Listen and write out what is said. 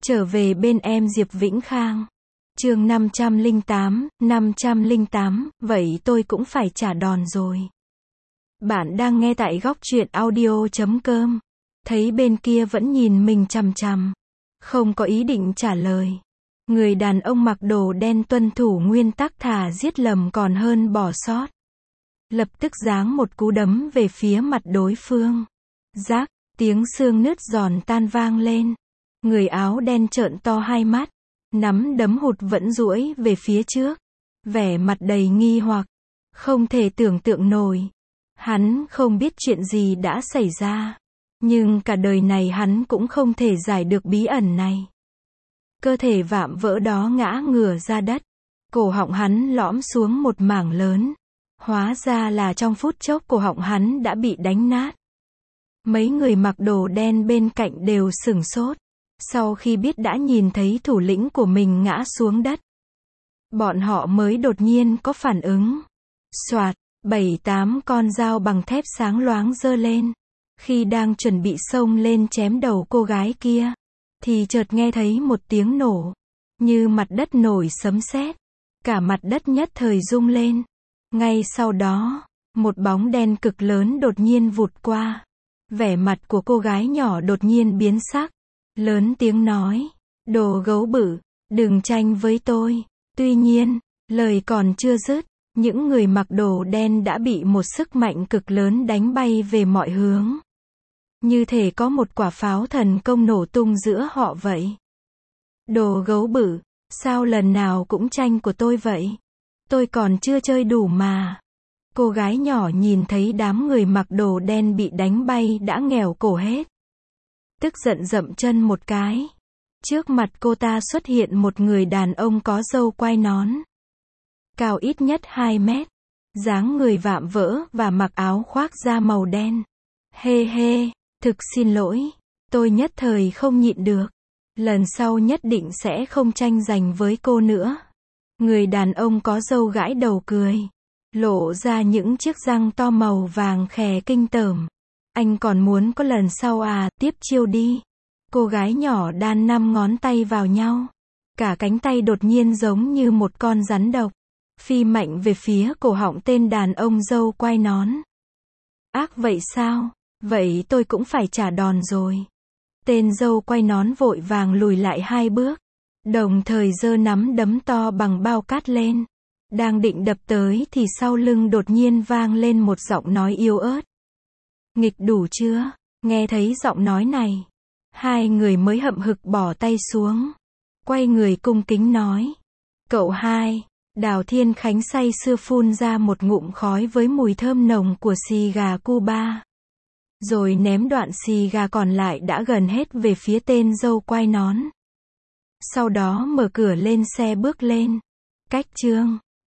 Trở về bên em Diệp Vĩnh Khang. Chương 508, vậy tôi cũng phải trả đòn rồi. Bạn đang nghe tại góc truyện audio.com. Thấy bên kia vẫn nhìn mình chằm chằm, không có ý định trả lời. Người đàn ông mặc đồ đen tuân thủ nguyên tắc thà giết lầm còn hơn bỏ sót. Lập tức giáng một cú đấm về phía mặt đối phương. Rác, tiếng xương nứt giòn tan vang lên. Người áo đen trợn to hai mắt, nắm đấm hụt vẫn duỗi về phía trước, vẻ mặt đầy nghi hoặc, không thể tưởng tượng nổi. Hắn không biết chuyện gì đã xảy ra, nhưng cả đời này hắn cũng không thể giải được bí ẩn này. Cơ thể vạm vỡ đó ngã ngửa ra đất, cổ họng hắn lõm xuống một mảng lớn, hóa ra là trong phút chốc cổ họng hắn đã bị đánh nát. Mấy người mặc đồ đen bên cạnh đều sửng sốt, sau khi biết đã nhìn thấy thủ lĩnh của mình ngã xuống đất. Bọn họ mới đột nhiên có phản ứng. Soạt, 7-8 con dao bằng thép sáng loáng giơ lên. Khi đang chuẩn bị xông lên chém đầu cô gái kia, thì chợt nghe thấy một tiếng nổ, như mặt đất nổi sấm sét. Cả mặt đất nhất thời rung lên. Ngay sau đó, một bóng đen cực lớn đột nhiên vụt qua. Vẻ mặt của cô gái nhỏ đột nhiên biến sắc. Lớn tiếng nói, đồ gấu bự, đừng tranh với tôi. Tuy nhiên, lời còn chưa dứt, những người mặc đồ đen đã bị một sức mạnh cực lớn đánh bay về mọi hướng. Như thể có một quả pháo thần công nổ tung giữa họ vậy. Đồ gấu bự, sao lần nào cũng tranh của tôi vậy? Tôi còn chưa chơi đủ mà. Cô gái nhỏ nhìn thấy đám người mặc đồ đen bị đánh bay đã nghèo cổ hết. Tức giận dậm chân một cái. Trước mặt cô ta xuất hiện một người đàn ông có râu quai nón. Cao ít nhất 2 mét. Dáng người vạm vỡ và mặc áo khoác da màu đen. Hê hê, thực xin lỗi. Tôi nhất thời không nhịn được. Lần sau nhất định sẽ không tranh giành với cô nữa. Người đàn ông có râu gãi đầu cười. Lộ ra những chiếc răng to màu vàng khè kinh tởm. Anh còn muốn có lần sau à, tiếp chiêu đi. Cô gái nhỏ đan 5 ngón tay vào nhau. Cả cánh tay đột nhiên giống như một con rắn độc. Phi mạnh về phía cổ họng tên đàn ông râu quai nón. Ác vậy sao? Vậy tôi cũng phải trả đòn rồi. Tên râu quai nón vội vàng lùi lại 2 bước. Đồng thời giơ nắm đấm to bằng bao cát lên. Đang định đập tới thì sau lưng đột nhiên vang lên một giọng nói yếu ớt. Nghịch đủ chưa? Nghe thấy giọng nói này, hai người mới hậm hực bỏ tay xuống. Quay người cung kính nói. Cậu hai. Đào Thiên Khánh say sưa phun ra một ngụm khói với mùi thơm nồng của xì gà Cuba. Rồi ném đoạn xì gà còn lại đã gần hết về phía tên râu quai nón. Sau đó mở cửa lên xe bước lên. Cách chương